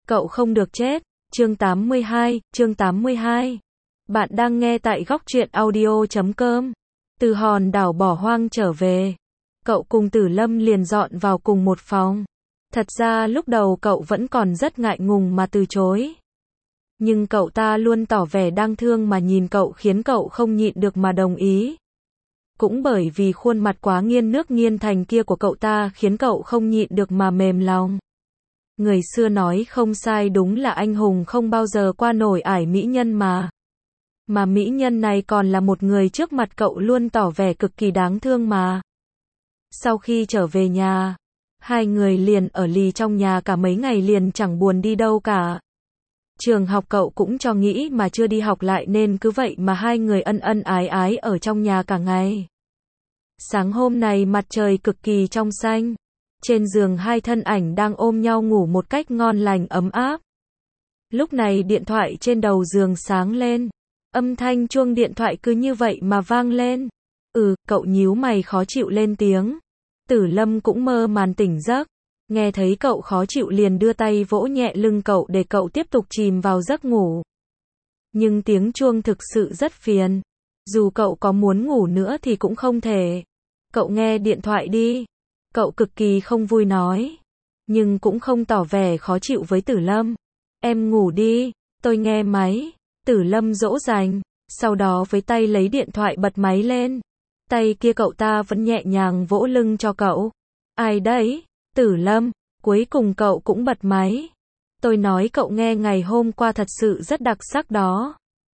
Cậu không được chết. Chương 82. Bạn đang nghe tại góc truyện audio.com. Từ hòn đảo bỏ hoang trở về, cậu cùng Tử Lâm liền dọn vào cùng một phòng. Thật ra lúc đầu cậu vẫn còn rất ngại ngùng mà từ chối. Nhưng cậu ta luôn tỏ vẻ đáng thương mà nhìn cậu khiến cậu không nhịn được mà đồng ý. Cũng bởi vì khuôn mặt quá nghiêng nước nghiêng thành kia của cậu ta khiến cậu không nhịn được mà mềm lòng. Người xưa nói không sai, đúng là anh hùng không bao giờ qua nổi ải mỹ nhân mà. Mà mỹ nhân này còn là một người trước mặt cậu luôn tỏ vẻ cực kỳ đáng thương mà. Sau khi trở về nhà, hai người liền ở lì trong nhà cả mấy ngày liền chẳng buồn đi đâu cả. Trường học cậu cũng cho nghỉ mà chưa đi học lại nên cứ vậy mà hai người ân ân ái ái ở trong nhà cả ngày. Sáng hôm này mặt trời cực kỳ trong xanh. Trên giường hai thân ảnh đang ôm nhau ngủ một cách ngon lành ấm áp. Lúc này điện thoại trên đầu giường sáng lên. Âm thanh chuông điện thoại cứ như vậy mà vang lên. Cậu nhíu mày khó chịu lên tiếng. Tử Lâm cũng mơ màn tỉnh giấc. Nghe thấy cậu khó chịu liền đưa tay vỗ nhẹ lưng cậu để cậu tiếp tục chìm vào giấc ngủ. Nhưng tiếng chuông thực sự rất phiền. Dù cậu có muốn ngủ nữa thì cũng không thể. Cậu nghe điện thoại đi. Cậu cực kỳ không vui nói. Nhưng cũng không tỏ vẻ khó chịu với Tử Lâm. Em ngủ đi, tôi nghe máy. Tử Lâm dỗ dành. Sau đó với tay lấy điện thoại bật máy lên. Tay kia cậu ta vẫn nhẹ nhàng vỗ lưng cho cậu. Ai đấy? Tử Lâm. Cuối cùng cậu cũng bật máy. Tôi nói cậu nghe, ngày hôm qua thật sự rất đặc sắc đó.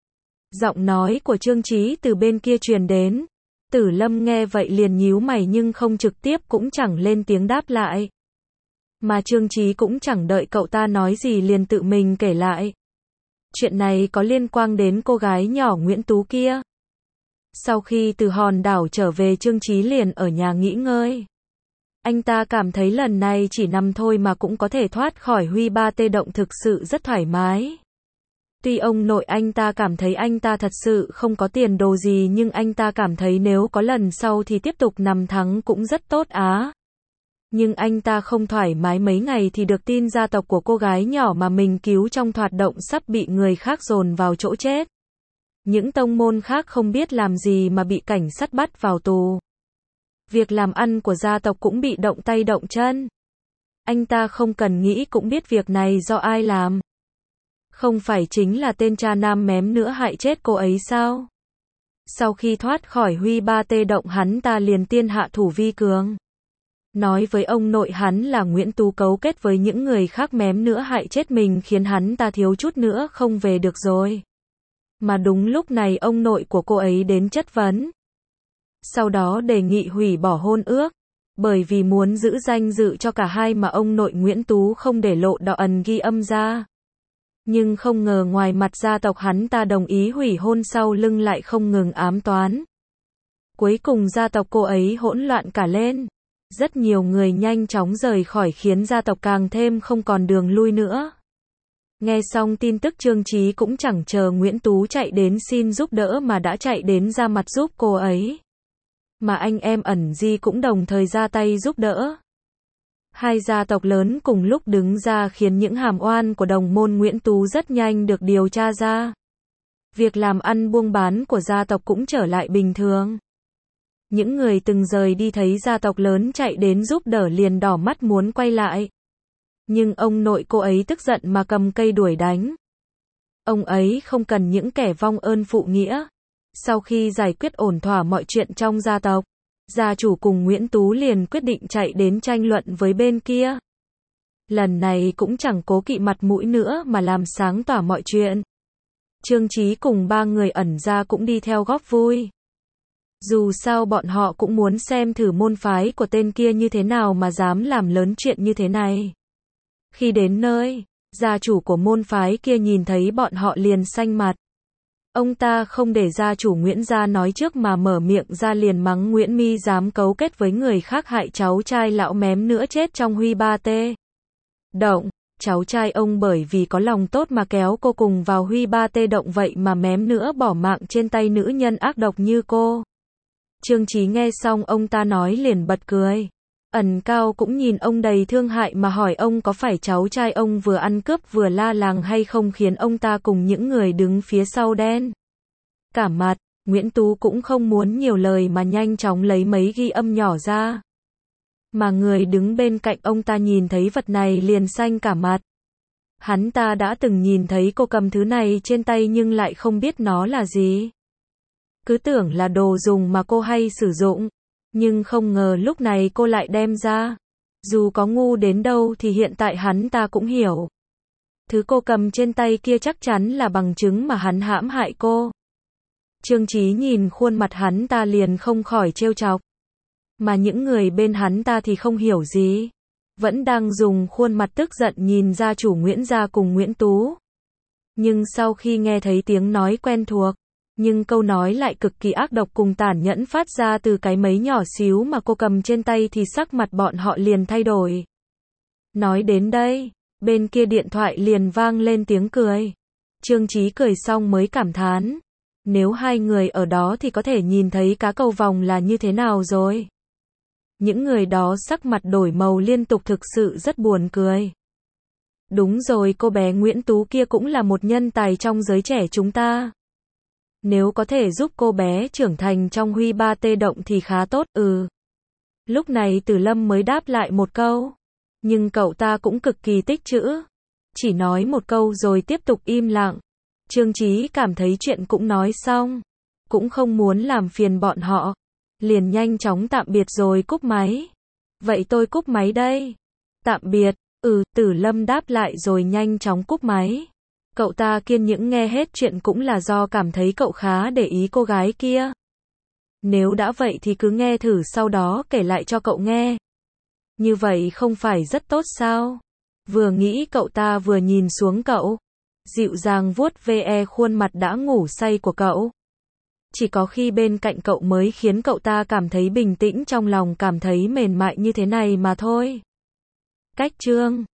Giọng nói của Trương Chí từ bên kia truyền đến. Tử Lâm nghe vậy liền nhíu mày nhưng không trực tiếp cũng chẳng lên tiếng đáp lại. Mà Trương Chí cũng chẳng đợi cậu ta nói gì liền tự mình kể lại. Chuyện này có liên quan đến cô gái nhỏ Nguyễn Tú kia. Sau khi từ hòn đảo trở về, Trương Chí liền ở nhà nghỉ ngơi. Anh ta cảm thấy lần này chỉ nằm thôi mà cũng có thể thoát khỏi Huy Ba Tê Động, thực sự rất thoải mái. Tuy ông nội anh ta cảm thấy anh ta thật sự không có tiền đồ gì, nhưng anh ta cảm thấy nếu có lần sau thì tiếp tục nằm thắng cũng rất tốt á. Nhưng anh ta không thoải mái mấy ngày thì được tin gia tộc của cô gái nhỏ mà mình cứu trong hoạt động sắp bị người khác dồn vào chỗ chết. Những tông môn khác không biết làm gì mà bị cảnh sát bắt vào tù. Việc làm ăn của gia tộc cũng bị động tay động chân. Anh ta không cần nghĩ cũng biết việc này do ai làm. Không phải chính là tên cha nam mém nữa hại chết cô ấy sao? Sau khi thoát khỏi Huy Ba Tê Động, hắn ta liền tiên hạ thủ vi cường. Nói với ông nội hắn là Nguyễn Tú cấu kết với những người khác mém nữa hại chết mình, khiến hắn ta thiếu chút nữa không về được rồi. Mà đúng lúc này ông nội của cô ấy đến chất vấn. Sau đó đề nghị hủy bỏ hôn ước. Bởi vì muốn giữ danh dự cho cả hai mà ông nội Nguyễn Tú không để lộ đạo ẩn ghi âm ra. Nhưng không ngờ ngoài mặt gia tộc hắn ta đồng ý hủy hôn, sau lưng lại không ngừng ám toán. Cuối cùng gia tộc cô ấy hỗn loạn cả lên. Rất nhiều người nhanh chóng rời khỏi khiến gia tộc càng thêm không còn đường lui nữa. Nghe xong tin tức, Trương Chí cũng chẳng chờ Nguyễn Tú chạy đến xin giúp đỡ mà đã chạy đến ra mặt giúp cô ấy. Mà anh em ẩn Di cũng đồng thời ra tay giúp đỡ. Hai gia tộc lớn cùng lúc đứng ra khiến những hàm oan của đồng môn Nguyễn Tú rất nhanh được điều tra ra. Việc làm ăn buôn bán của gia tộc cũng trở lại bình thường. Những người từng rời đi thấy gia tộc lớn chạy đến giúp đỡ liền đỏ mắt muốn quay lại. Nhưng ông nội cô ấy tức giận mà cầm cây đuổi đánh. Ông ấy không cần những kẻ vong ơn phụ nghĩa. Sau khi giải quyết ổn thỏa mọi chuyện trong gia tộc, gia chủ cùng Nguyễn Tú liền quyết định chạy đến tranh luận với bên kia. Lần này cũng chẳng cố kỵ mặt mũi nữa mà làm sáng tỏ mọi chuyện. Trương Chí cùng ba người ẩn ra cũng đi theo góp vui. Dù sao bọn họ cũng muốn xem thử môn phái của tên kia như thế nào mà dám làm lớn chuyện như thế này. Khi đến nơi, gia chủ của môn phái kia nhìn thấy bọn họ liền xanh mặt. Ông ta không để gia chủ Nguyễn gia nói trước mà mở miệng ra liền mắng Nguyễn Mi dám cấu kết với người khác hại cháu trai lão mém nữa chết trong Huy Ba Tê Động. Cháu trai ông bởi vì có lòng tốt mà kéo cô cùng vào Huy Ba Tê Động, vậy mà mém nữa bỏ mạng trên tay nữ nhân ác độc như cô. Trương Chí nghe xong ông ta nói liền bật cười. Ẩn Cao cũng nhìn ông đầy thương hại mà hỏi ông có phải cháu trai ông vừa ăn cướp vừa la làng hay không, khiến ông ta cùng những người đứng phía sau đen cả mặt. Nguyễn Tú cũng không muốn nhiều lời mà nhanh chóng lấy mấy ghi âm nhỏ ra. Mà người đứng bên cạnh ông ta nhìn thấy vật này liền xanh cả mặt. Hắn ta đã từng nhìn thấy cô cầm thứ này trên tay nhưng lại không biết nó là gì. Cứ tưởng là đồ dùng mà cô hay sử dụng. Nhưng không ngờ lúc này cô lại đem ra. Dù có ngu đến đâu thì hiện tại hắn ta cũng hiểu. Thứ cô cầm trên tay kia chắc chắn là bằng chứng mà hắn hãm hại cô. Trương Chí nhìn khuôn mặt hắn ta liền không khỏi trêu chọc. Mà những người bên hắn ta thì không hiểu gì. Vẫn đang dùng khuôn mặt tức giận nhìn gia chủ Nguyễn gia cùng Nguyễn Tú. Nhưng sau khi nghe thấy tiếng nói quen thuộc, nhưng câu nói lại cực kỳ ác độc cùng tàn nhẫn phát ra từ cái máy nhỏ xíu mà cô cầm trên tay thì sắc mặt bọn họ liền thay đổi. Nói đến đây, bên kia điện thoại liền vang lên tiếng cười. Trương Chí cười xong mới cảm thán. Nếu hai người ở đó thì có thể nhìn thấy cá cầu vòng là như thế nào rồi. Những người đó sắc mặt đổi màu liên tục, thực sự rất buồn cười. Đúng rồi, cô bé Nguyễn Tú kia cũng là một nhân tài trong giới trẻ chúng ta. Nếu có thể giúp cô bé trưởng thành trong Huy Ba Tê Động thì khá tốt. Lúc này Từ Lâm mới đáp lại một câu. Nhưng cậu ta cũng cực kỳ tích trữ. Chỉ nói một câu rồi tiếp tục im lặng. Trương Chí cảm thấy chuyện cũng nói xong. Cũng không muốn làm phiền bọn họ. Liền nhanh chóng tạm biệt rồi cúp máy. Vậy tôi cúp máy đây. Tạm biệt. Từ Lâm đáp lại rồi nhanh chóng cúp máy. Cậu ta kiên nhẫn nghe hết chuyện cũng là do cảm thấy cậu khá để ý cô gái kia. Nếu đã vậy thì cứ nghe thử sau đó kể lại cho cậu nghe. Như vậy không phải rất tốt sao? Vừa nghĩ cậu ta vừa nhìn xuống cậu. Dịu dàng vuốt ve khuôn mặt đã ngủ say của cậu. Chỉ có khi bên cạnh cậu mới khiến cậu ta cảm thấy bình tĩnh trong lòng, cảm thấy mềm mại như thế này mà thôi. Cách chương